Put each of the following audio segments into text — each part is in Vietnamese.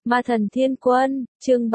Ma thần thiên quân, chương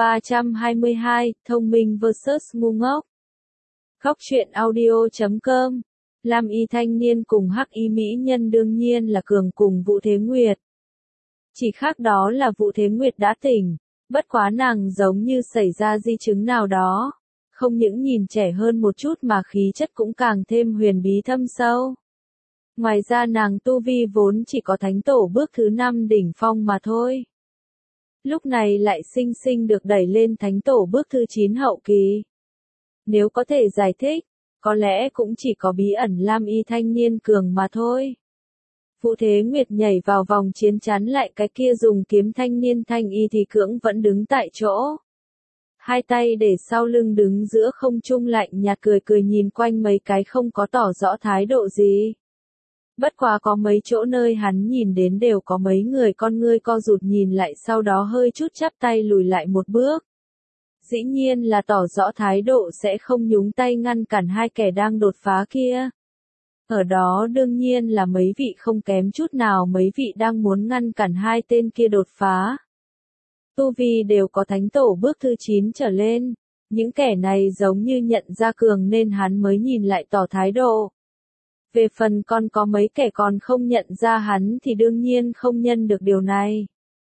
322, thông minh vs ngu ngốc. Khóc chuyện audio.com. Lam y thanh niên cùng hắc y mỹ nhân đương nhiên là Cường cùng Vũ Thế Nguyệt. Chỉ khác đó là Vũ Thế Nguyệt đã tỉnh, bất quá nàng giống như xảy ra di chứng nào đó. Không những nhìn trẻ hơn một chút mà khí chất cũng càng thêm huyền bí thâm sâu. Ngoài ra nàng tu vi vốn chỉ có thánh tổ bước thứ 5 đỉnh phong mà thôi. Lúc này lại sinh sinh được đẩy lên thánh tổ bước thứ 9 hậu kỳ. Nếu có thể giải thích, có lẽ cũng chỉ có bí ẩn Lam y thanh niên Cường mà thôi. Vũ Thế Nguyệt nhảy vào vòng chiến chắn lại cái kia dùng kiếm thanh niên thanh y thì cưỡng vẫn đứng tại chỗ. Hai tay để sau lưng đứng giữa không trung lạnh nhạt cười cười nhìn quanh mấy cái không có tỏ rõ thái độ gì. Bất quá có mấy chỗ nơi hắn nhìn đến đều có mấy người con ngươi co rụt nhìn lại sau đó hơi chút chắp tay lùi lại một bước. Dĩ nhiên là tỏ rõ thái độ sẽ không nhúng tay ngăn cản hai kẻ đang đột phá kia. Ở đó đương nhiên là mấy vị không kém chút nào mấy vị đang muốn ngăn cản hai tên kia đột phá. Tu vi đều có thánh tổ bước thứ 9 trở lên. Những kẻ này giống như nhận ra Cường nên hắn mới nhìn lại tỏ thái độ. Về phần còn có mấy kẻ còn không nhận ra hắn thì đương nhiên không nhân được điều này.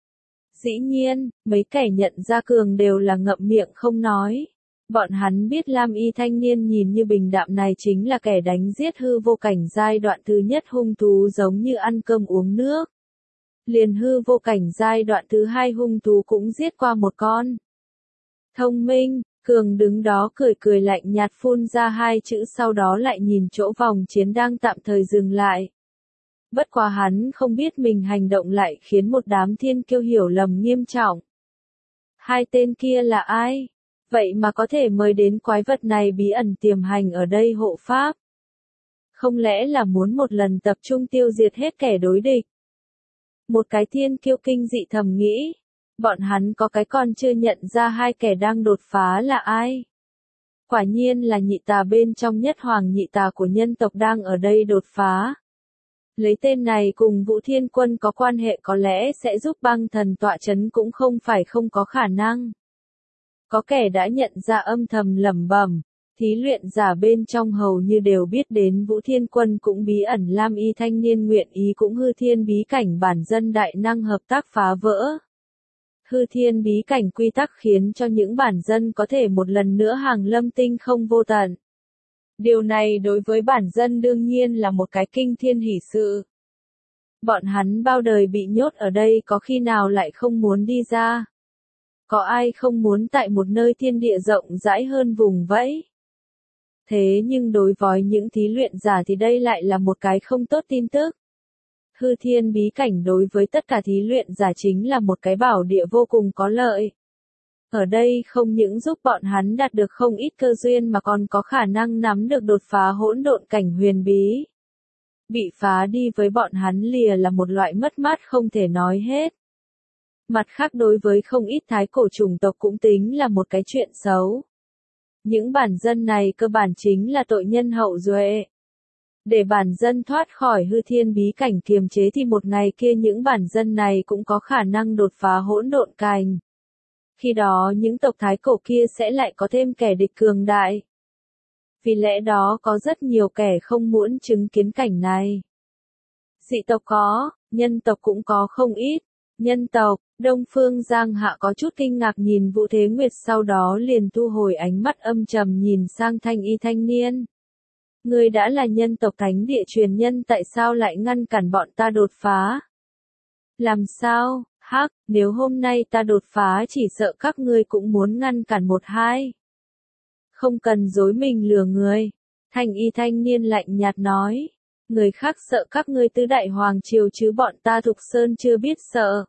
Dĩ nhiên, mấy kẻ nhận ra Cường đều là ngậm miệng không nói. Bọn hắn biết Lam y thanh niên nhìn như bình đạm này chính là kẻ đánh giết hư vô cảnh giai đoạn thứ nhất hung thú giống như ăn cơm uống nước. Liền hư vô cảnh giai đoạn thứ 2 hung thú cũng giết qua một con. Thông minh. Cường đứng đó cười cười lạnh nhạt phun ra hai chữ sau đó lại nhìn chỗ vòng chiến đang tạm thời dừng lại. Bất quá hắn không biết mình hành động lại khiến một đám thiên kiêu hiểu lầm nghiêm trọng. Hai tên kia là ai? Vậy mà có thể mời đến quái vật này bí ẩn tiềm hành ở đây hộ pháp? Không lẽ là muốn một lần tập trung tiêu diệt hết kẻ đối địch? Một cái thiên kiêu kinh dị thầm nghĩ. Bọn hắn có cái còn chưa nhận ra hai kẻ đang đột phá là ai. Quả nhiên là nhị tà bên trong nhất hoàng nhị tà của nhân tộc đang ở đây đột phá. Lấy tên này cùng Vũ Thiên Quân có quan hệ có lẽ sẽ giúp băng thần tọa chấn cũng không phải không có khả năng. Có kẻ đã nhận ra âm thầm lẩm bẩm, thí luyện giả bên trong hầu như đều biết đến Vũ Thiên Quân cũng bí ẩn Lam y thanh niên nguyện ý cũng hư thiên bí cảnh bản dân đại năng hợp tác phá vỡ. Hư thiên bí cảnh quy tắc khiến cho những bản dân có thể một lần nữa hàng lâm tinh không vô tận. Điều này đối với bản dân đương nhiên là một cái kinh thiên hỷ sự. Bọn hắn bao đời bị nhốt ở đây có khi nào lại không muốn đi ra. Có ai không muốn tại một nơi thiên địa rộng rãi hơn vùng vẫy. Thế nhưng đối với những thí luyện giả thì đây lại là một cái không tốt tin tức. Hư thiên bí cảnh đối với tất cả thí luyện giả chính là một cái bảo địa vô cùng có lợi. Ở đây không những giúp bọn hắn đạt được không ít cơ duyên mà còn có khả năng nắm được đột phá hỗn độn cảnh huyền bí. Bị phá đi với bọn hắn lìa là một loại mất mát không thể nói hết. Mặt khác đối với không ít thái cổ chủng tộc cũng tính là một cái chuyện xấu. Những bản dân này cơ bản chính là tội nhân hậu duệ. Để bản dân thoát khỏi hư thiên bí cảnh kiềm chế thì một ngày kia những bản dân này cũng có khả năng đột phá hỗn độn cảnh. Khi đó những tộc thái cổ kia sẽ lại có thêm kẻ địch cường đại. Vì lẽ đó có rất nhiều kẻ không muốn chứng kiến cảnh này. Dị tộc có, nhân tộc cũng có không ít. Nhân tộc, Đông Phương Giang Hạ có chút kinh ngạc nhìn Vũ Thế Nguyệt sau đó liền thu hồi ánh mắt âm trầm nhìn sang thanh y thanh niên. Ngươi đã là nhân tộc thánh địa truyền nhân tại sao lại ngăn cản bọn ta đột phá? Làm sao, hắc, nếu hôm nay ta đột phá chỉ sợ các ngươi cũng muốn ngăn cản một hai. Không cần dối mình lừa người. Thanh y thanh niên lạnh nhạt nói. Người khác sợ các ngươi tứ đại hoàng triều chứ bọn ta Thục Sơn chưa biết sợ.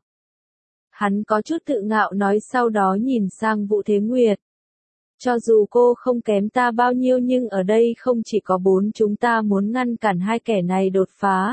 Hắn có chút tự ngạo nói sau đó nhìn sang Vũ Thế Nguyệt. Cho dù cô không kém ta bao nhiêu nhưng ở đây không chỉ có bốn chúng ta muốn ngăn cản hai kẻ này đột phá.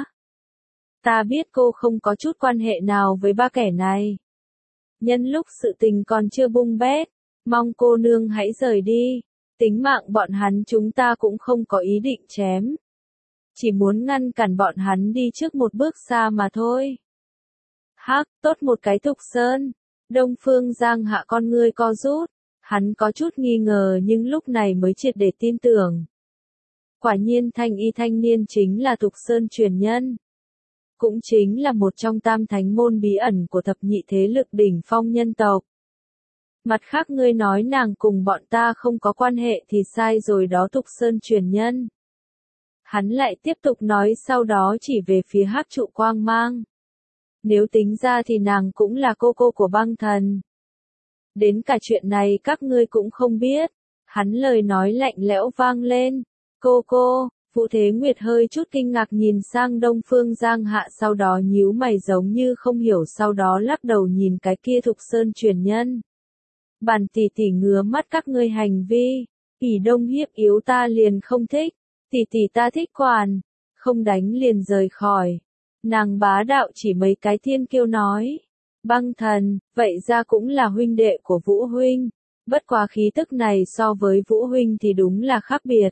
Ta biết cô không có chút quan hệ nào với ba kẻ này. Nhân lúc sự tình còn chưa bung bét, mong cô nương hãy rời đi. Tính mạng bọn hắn chúng ta cũng không có ý định chém. Chỉ muốn ngăn cản bọn hắn đi trước một bước xa mà thôi. Hắc, tốt một cái Thục Sơn. Đông Phương Giang Hạ con ngươi co rút, hắn có chút nghi ngờ nhưng lúc này mới triệt để tin tưởng. Quả nhiên thanh y thanh niên chính là Thục Sơn truyền nhân. Cũng chính là một trong tam thánh môn bí ẩn của thập nhị thế lực đỉnh phong nhân tộc. Mặt khác ngươi nói nàng cùng bọn ta không có quan hệ thì sai rồi đó Thục Sơn truyền nhân. Hắn lại tiếp tục nói sau đó chỉ về phía hắc trụ quang mang. Nếu tính ra thì nàng cũng là cô của băng thần. Đến cả chuyện này các ngươi cũng không biết. Hắn lời nói lạnh lẽo vang lên. Cô, Vũ Thế Nguyệt hơi chút kinh ngạc nhìn sang Đông Phương Giang Hạ sau đó nhíu mày giống như không hiểu sau đó lắc đầu nhìn cái kia Thục Sơn truyền nhân. Bản tỷ tỷ ngứa mắt các ngươi hành vi, ỷ đông hiếp yếu ta liền không thích, tỷ tỷ ta thích quản, không đánh liền rời khỏi. Nàng bá đạo chỉ mấy cái thiên kiêu nói. Băng thần, vậy ra cũng là huynh đệ của Vũ huynh, bất quá khí tức này so với Vũ huynh thì đúng là khác biệt.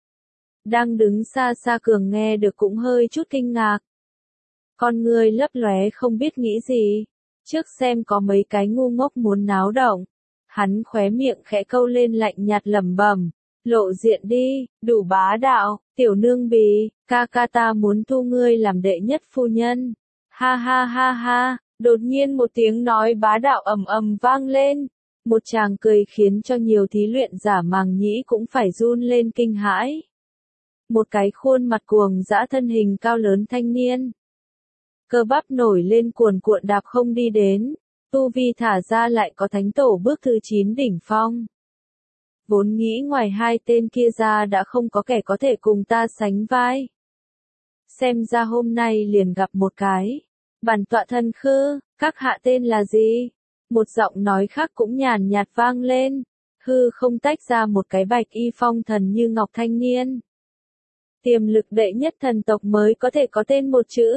Đang đứng xa xa Cường nghe được cũng hơi chút kinh ngạc. Con người lấp lóe không biết nghĩ gì, trước xem có mấy cái ngu ngốc muốn náo động. Hắn khóe miệng khẽ câu lên lạnh nhạt lẩm bẩm, lộ diện đi, đủ bá đạo, tiểu nương bì, ca ca ta muốn thu ngươi làm đệ nhất phu nhân. Ha ha ha ha, đột nhiên một tiếng nói bá đạo ầm ầm vang lên, một tràng cười khiến cho nhiều thí luyện giả màng nhĩ cũng phải run lên kinh hãi. Một cái khuôn mặt cuồng dã thân hình cao lớn thanh niên. Cơ bắp nổi lên cuồn cuộn đạp không đi đến. Tu vi thả ra lại có thánh tổ bước thứ 9 đỉnh phong. Vốn nghĩ ngoài hai tên kia ra đã không có kẻ có thể cùng ta sánh vai. Xem ra hôm nay liền gặp một cái. Bản tọa thân khư, các hạ tên là gì? Một giọng nói khác cũng nhàn nhạt vang lên. Hư không tách ra một cái bạch y phong thần như ngọc thanh niên. Tiềm lực đệ nhất thần tộc mới có thể có tên một chữ.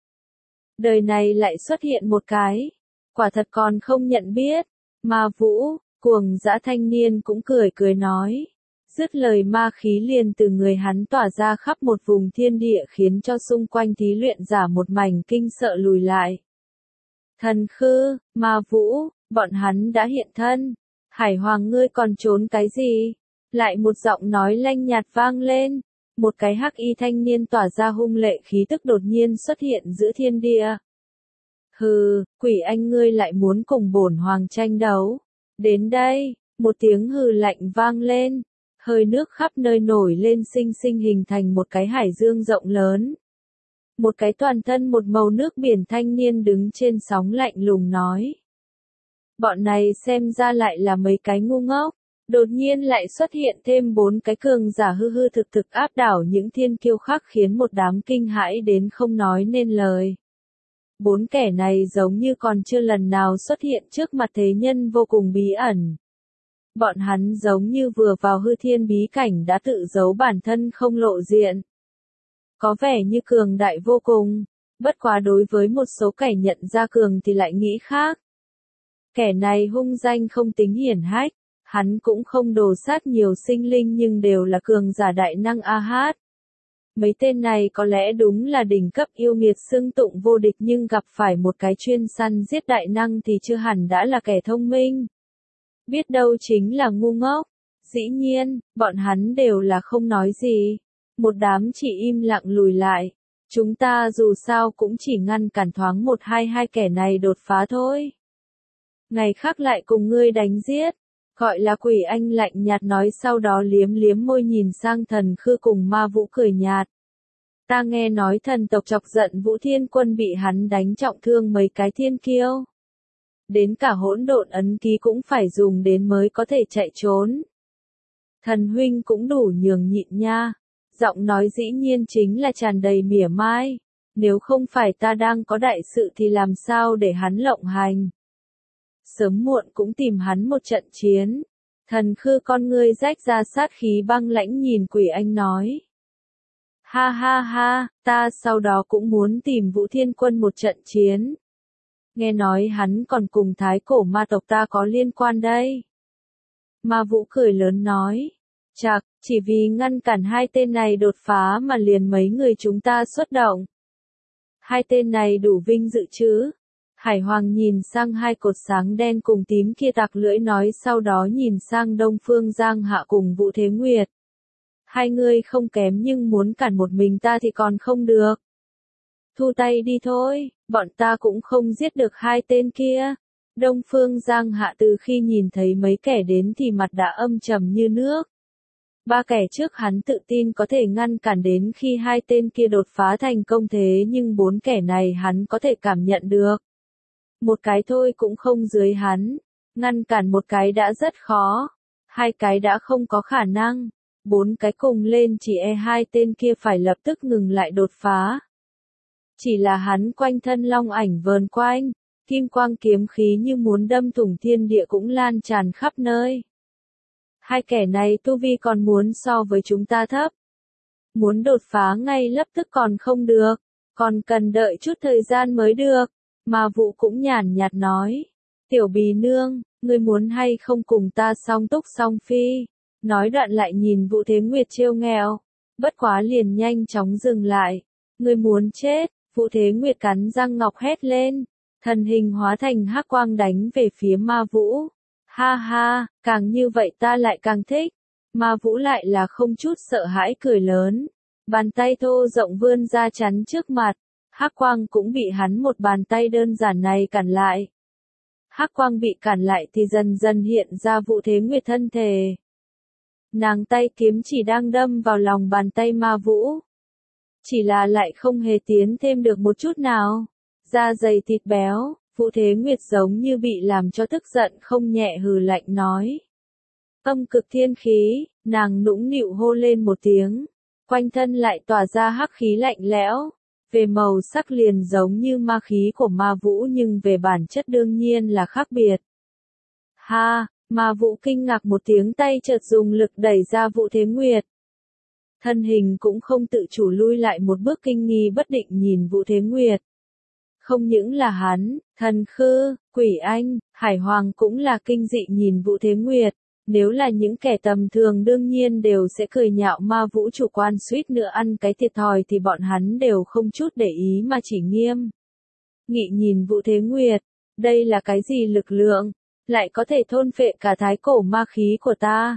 Đời này lại xuất hiện một cái. Quả thật còn không nhận biết. Ma Vũ, cuồng dã thanh niên cũng cười nói. Dứt lời ma khí liền từ người hắn tỏa ra khắp một vùng thiên địa khiến cho xung quanh thí luyện giả một mảnh kinh sợ lùi lại. Thần khư, Ma Vũ, bọn hắn đã hiện thân. Hải Hoàng ngươi còn trốn cái gì? Lại một giọng nói lanh nhạt vang lên. Một cái hắc y thanh niên tỏa ra hung lệ khí tức đột nhiên xuất hiện giữa thiên địa. Hừ, quỷ anh ngươi lại muốn cùng bổn hoàng tranh đấu. Đến đây, một tiếng hừ lạnh vang lên. Hơi nước khắp nơi nổi lên xinh xinh hình thành một cái hải dương rộng lớn. Một cái toàn thân một màu nước biển thanh niên đứng trên sóng lạnh lùng nói. Bọn này xem ra lại là mấy cái ngu ngốc. Đột nhiên lại xuất hiện thêm 4 cái cường giả hư hư thực thực áp đảo những thiên kiêu khác khiến một đám kinh hãi đến không nói nên lời. 4 kẻ này giống như còn chưa lần nào xuất hiện trước mặt thế nhân vô cùng bí ẩn. Bọn hắn giống như vừa vào hư thiên bí cảnh đã tự giấu bản thân không lộ diện. Có vẻ như cường đại vô cùng, bất quá đối với một số kẻ nhận ra cường thì lại nghĩ khác. Kẻ này hung danh không tính hiển hách. Hắn cũng không đồ sát nhiều sinh linh nhưng đều là cường giả đại năng A-hát. Mấy tên này có lẽ đúng là đỉnh cấp yêu nghiệt xưng tụng vô địch nhưng gặp phải một cái chuyên săn giết đại năng thì chưa hẳn đã là kẻ thông minh. Biết đâu chính là ngu ngốc. Dĩ nhiên, bọn hắn đều là không nói gì. Một đám chỉ im lặng lùi lại. Chúng ta dù sao cũng chỉ ngăn cản thoáng một hai kẻ này đột phá thôi. Ngày khác lại cùng ngươi đánh giết. Gọi là quỷ anh lạnh nhạt nói sau đó liếm liếm môi nhìn sang thần khư cùng Ma Vũ cười nhạt. Ta nghe nói thần tộc chọc giận Vũ Thiên Quân bị hắn đánh trọng thương mấy cái thiên kiêu. Đến cả hỗn độn ấn ký cũng phải dùng đến mới có thể chạy trốn. Thần huynh cũng đủ nhường nhịn nha. Giọng nói dĩ nhiên chính là tràn đầy mỉa mai. Nếu không phải ta đang có đại sự thì làm sao để hắn lộng hành. Sớm muộn cũng tìm hắn một trận chiến. Thần khư con ngươi rách ra sát khí băng lãnh nhìn quỷ anh nói. Ha ha ha, ta sau đó cũng muốn tìm Vũ Thiên Quân một trận chiến. Nghe nói hắn còn cùng thái cổ ma tộc ta có liên quan đây. Ma Vũ cười lớn nói. Chạc, chỉ vì ngăn cản hai tên này đột phá mà liền mấy người chúng ta xuất động. Hai tên này đủ vinh dự chứ. Hải Hoàng nhìn sang hai cột sáng đen cùng tím kia tặc lưỡi nói, sau đó nhìn sang Đông Phương Giang Hạ cùng Vũ Thế Nguyệt. Hai người không kém nhưng muốn cản một mình ta thì còn không được. Thu tay đi thôi, bọn ta cũng không giết được hai tên kia. Đông Phương Giang Hạ từ khi nhìn thấy mấy kẻ đến thì mặt đã âm trầm như nước. Ba kẻ trước hắn tự tin có thể ngăn cản đến khi hai tên kia đột phá thành công, thế nhưng bốn kẻ này hắn có thể cảm nhận được. Một cái thôi cũng không dưới hắn, ngăn cản một cái đã rất khó, hai cái đã không có khả năng, bốn cái cùng lên chỉ e hai tên kia phải lập tức ngừng lại đột phá. Chỉ là hắn quanh thân long ảnh vờn quanh, kim quang kiếm khí như muốn đâm thủng thiên địa cũng lan tràn khắp nơi. Hai kẻ này tu vi còn muốn so với chúng ta thấp. Muốn đột phá ngay lập tức còn không được, còn cần đợi chút thời gian mới được. Mà Vũ cũng nhàn nhạt nói, tiểu bì nương, ngươi muốn hay không cùng ta song túc song phi, nói đoạn lại nhìn Vũ Thế Nguyệt trêu nghẹo, bất quá liền nhanh chóng dừng lại, ngươi muốn chết, Vũ Thế Nguyệt cắn răng ngọc hét lên, thần hình hóa thành hắc quang đánh về phía Ma Vũ, ha ha, càng như vậy ta lại càng thích, Ma Vũ lại là không chút sợ hãi cười lớn, bàn tay thô rộng vươn ra chắn trước mặt. Hắc quang cũng bị hắn một bàn tay đơn giản này cản lại. Hắc quang bị cản lại thì dần dần hiện ra Vũ Thế Nguyệt thân thể. Nàng tay kiếm chỉ đang đâm vào lòng bàn tay Ma Vũ. Chỉ là lại không hề tiến thêm được một chút nào. Da dày thịt béo, Vũ Thế Nguyệt giống như bị làm cho tức giận không nhẹ hừ lạnh nói. Âm cực thiên khí, nàng nũng nịu hô lên một tiếng. Quanh thân lại tỏa ra hắc khí lạnh lẽo. Về màu sắc liền giống như ma khí của Ma Vũ nhưng về bản chất đương nhiên là khác biệt. Ha, Ma Vũ kinh ngạc một tiếng, tay chợt dùng lực đẩy ra Vũ Thế Nguyệt. Thân hình cũng không tự chủ lui lại một bước, kinh nghi bất định nhìn Vũ Thế Nguyệt. Không những là hắn, Thần Khư, Quỷ Anh, Hải Hoàng cũng là kinh dị nhìn Vũ Thế Nguyệt. Nếu là những kẻ tầm thường đương nhiên đều sẽ cười nhạo Ma Vũ chủ quan suýt nữa ăn cái thiệt thòi, thì bọn hắn đều không chút để ý mà chỉ nghiêm nghị nhìn Vũ Thế Nguyệt. Đây là cái gì lực lượng? Lại có thể thôn phệ cả thái cổ ma khí của ta?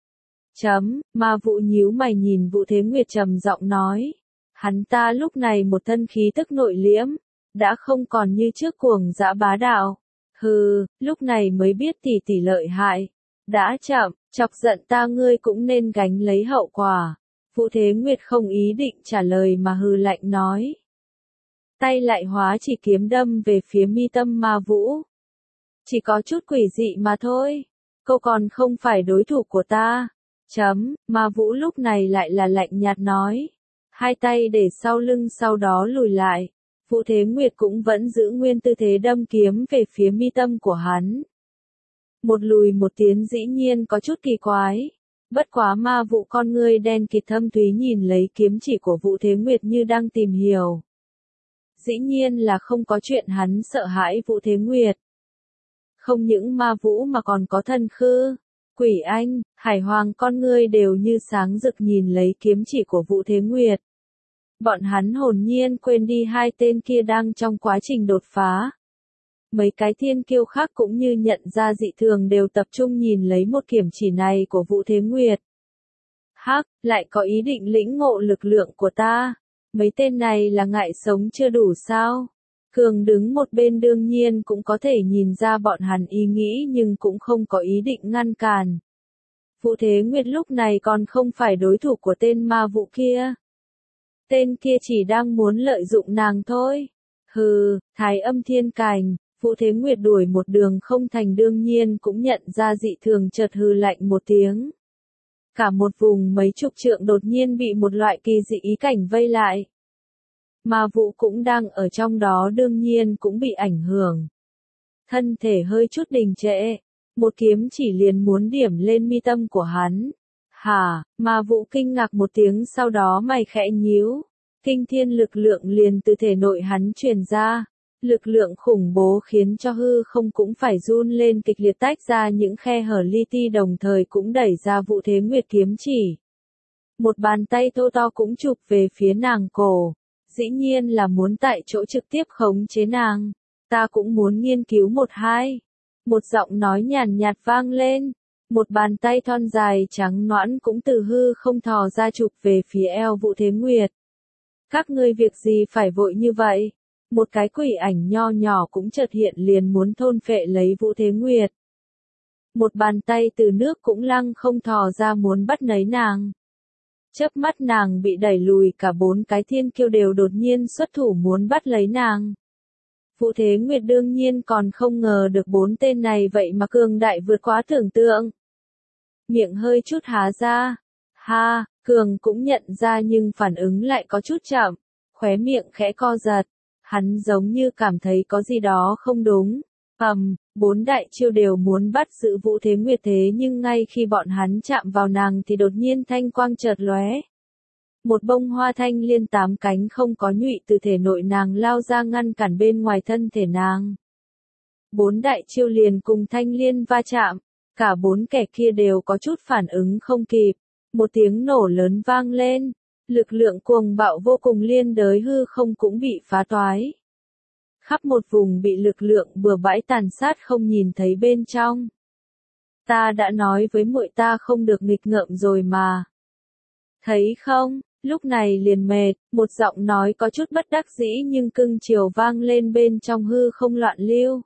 Ma Vũ nhíu mày nhìn Vũ Thế Nguyệt trầm giọng nói. Hắn ta lúc này một thân khí tức nội liễm, đã không còn như trước cuồng dã bá đạo. Hừ, lúc này mới biết tỷ lợi hại. Đã chậm, chọc giận ta ngươi cũng nên gánh lấy hậu quả. Vũ Thế Nguyệt không ý định trả lời mà hừ lạnh nói. Tay lại hóa chỉ kiếm đâm về phía mi tâm Ma Vũ. Chỉ có chút quỷ dị mà thôi. Cô còn không phải đối thủ của ta. Ma Vũ lúc này lại là lạnh nhạt nói. Hai tay để sau lưng sau đó lùi lại. Vũ Thế Nguyệt cũng vẫn giữ nguyên tư thế đâm kiếm về phía mi tâm của hắn. Một lùi một tiến dĩ nhiên có chút kỳ quái. Bất quá Ma Vũ con ngươi đen kịt thâm thúy nhìn lấy kiếm chỉ của Vũ Thế Nguyệt như đang tìm hiểu. Dĩ nhiên là không có chuyện hắn sợ hãi Vũ Thế Nguyệt. Không những Ma Vũ mà còn có Thần Khư, Quỷ Anh, Hải Hoàng con ngươi đều như sáng rực nhìn lấy kiếm chỉ của Vũ Thế Nguyệt. Bọn hắn hồn nhiên quên đi hai tên kia đang trong quá trình đột phá. Mấy cái thiên kiêu khác cũng như nhận ra dị thường đều tập trung nhìn lấy một kiếm chỉ này của Vũ Thế Nguyệt. Hắc, lại có ý định lĩnh ngộ lực lượng của ta. Mấy tên này là ngại sống chưa đủ sao? Cường đứng một bên đương nhiên cũng có thể nhìn ra bọn hắn ý nghĩ nhưng cũng không có ý định ngăn cản. Vũ Thế Nguyệt lúc này còn không phải đối thủ của tên Ma Vũ kia. Tên kia chỉ đang muốn lợi dụng nàng thôi. Hừ, Thái Âm Thiên Cảnh. Vũ Thế Nguyệt đuổi một đường không thành đương nhiên cũng nhận ra dị thường, chợt hừ lạnh một tiếng. Cả một vùng mấy chục trượng đột nhiên bị một loại kỳ dị ý cảnh vây lại. Ma Vũ cũng đang ở trong đó đương nhiên cũng bị ảnh hưởng. Thân thể hơi chút đình trệ, một kiếm chỉ liền muốn điểm lên mi tâm của hắn. Hả, Ma Vũ kinh ngạc một tiếng, sau đó mày khẽ nhíu. Kinh thiên lực lượng liền từ thể nội hắn truyền ra. Lực lượng khủng bố khiến cho hư không cũng phải run lên kịch liệt, tách ra những khe hở li ti, đồng thời cũng đẩy ra Vũ Thế Nguyệt kiếm chỉ. Một bàn tay thô to cũng chụp về phía nàng cổ. Dĩ nhiên là muốn tại chỗ trực tiếp khống chế nàng. ta cũng muốn nghiên cứu một hai. Một giọng nói nhàn nhạt vang lên. Một bàn tay thon dài trắng nõn cũng từ hư không thò ra chụp về phía eo Vũ Thế Nguyệt. Các ngươi việc gì phải vội như vậy? Một cái quỷ ảnh nho nhỏ cũng chợt hiện liền muốn thôn phệ lấy Vũ Thế Nguyệt. Một bàn tay từ nước cũng lăng không thò ra muốn bắt lấy nàng. Chớp mắt nàng bị đẩy lùi, cả bốn cái thiên kiêu đều đột nhiên xuất thủ muốn bắt lấy nàng. Vũ Thế Nguyệt đương nhiên còn không ngờ được bốn tên này vậy mà cường đại vượt quá tưởng tượng. Miệng hơi chút há ra. Ha, Cường cũng nhận ra nhưng phản ứng lại có chút chậm. Khóe miệng khẽ co giật. Hắn giống như cảm thấy có gì đó không đúng. Bốn đại chiêu đều muốn bắt giữ Vũ Thế Nguyệt, thế nhưng ngay khi bọn hắn chạm vào nàng thì đột nhiên thanh quang chợt lóe. Một bông hoa thanh liên 8 cánh không có nhụy từ thể nội nàng lao ra ngăn cản bên ngoài thân thể nàng. Bốn đại chiêu liền cùng thanh liên va chạm, cả bốn kẻ kia đều có chút phản ứng không kịp. Một tiếng nổ lớn vang lên, lực lượng cuồng bạo vô cùng liên đới hư không cũng bị phá toái. Khắp một vùng bị lực lượng bừa bãi tàn sát không nhìn thấy bên trong. Ta đã nói với muội ta không được nghịch ngợm rồi mà. Thấy không, lúc này liền mệt, một giọng nói có chút bất đắc dĩ nhưng cưng chiều vang lên bên trong hư không loạn lưu.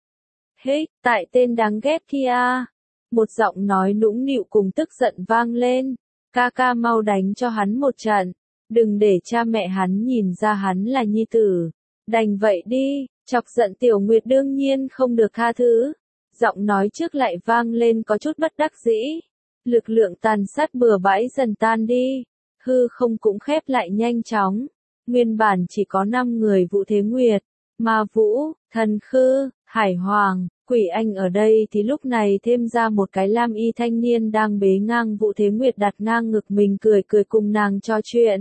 Hế, tại tên đáng ghét kia. Một giọng nói nũng nịu cùng tức giận vang lên. Ca ca mau đánh cho hắn một trận. Đừng để cha mẹ hắn nhìn ra hắn là nhi tử. Đành vậy đi, chọc giận Tiểu Nguyệt đương nhiên không được tha thứ. Giọng nói trước lại vang lên có chút bất đắc dĩ. Lực lượng tàn sát bừa bãi dần tan đi. Hư không cũng khép lại nhanh chóng. Nguyên bản chỉ có 5 người Vũ Thế Nguyệt, Ma Vũ, Thần Khư, Hải Hoàng, Quỷ Anh ở đây thì lúc này thêm ra một cái lam y thanh niên đang bế ngang Vũ Thế Nguyệt đặt ngang ngực mình cười cười cùng nàng trò chuyện.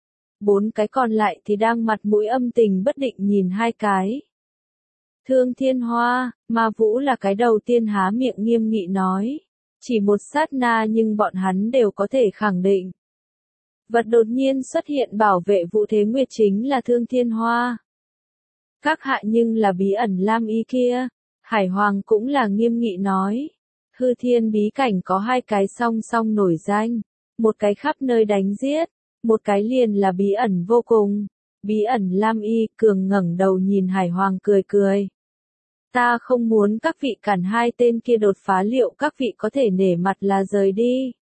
4 cái còn lại thì đang mặt mũi âm tình bất định nhìn hai cái. Thương Thiên Hoa, Ma Vũ là cái đầu tiên há miệng nghiêm nghị nói. Chỉ một sát na nhưng bọn hắn đều có thể khẳng định. Vật đột nhiên xuất hiện bảo vệ Vũ Thế Nguyệt chính là Thương Thiên Hoa. Các hạ nhưng là bí ẩn lam y kia. Hải Hoàng cũng là nghiêm nghị nói. Hư thiên bí cảnh có 2 cái song song nổi danh. Một cái khắp nơi đánh giết. Một cái liền là bí ẩn vô cùng. Bí ẩn lam y. Cường ngẩng đầu nhìn Hải Hoàng cười cười. Ta không muốn các vị cản 2 tên kia đột phá, liệu các vị có thể nể mặt là rời đi.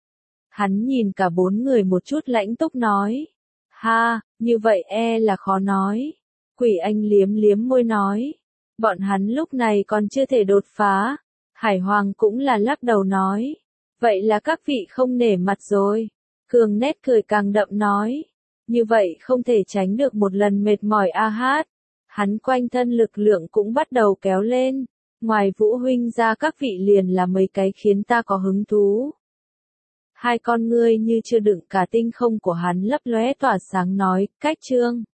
Hắn nhìn cả 4 người một chút lãnh túc nói. Ha, như vậy là khó nói. Quỷ Anh liếm liếm môi nói. Bọn hắn lúc này còn chưa thể đột phá. Hải Hoàng cũng là lắc đầu nói. Vậy là các vị không nể mặt rồi. Cường nét cười càng đậm nói. Như vậy không thể tránh được một lần mệt mỏi a hát. Hắn quanh thân lực lượng cũng bắt đầu kéo lên. Ngoài Vũ huynh ra các vị liền là mấy cái khiến ta có hứng thú. 2 con ngươi như chưa đựng cả tinh không của hắn lấp lóe tỏa sáng nói, cách chương.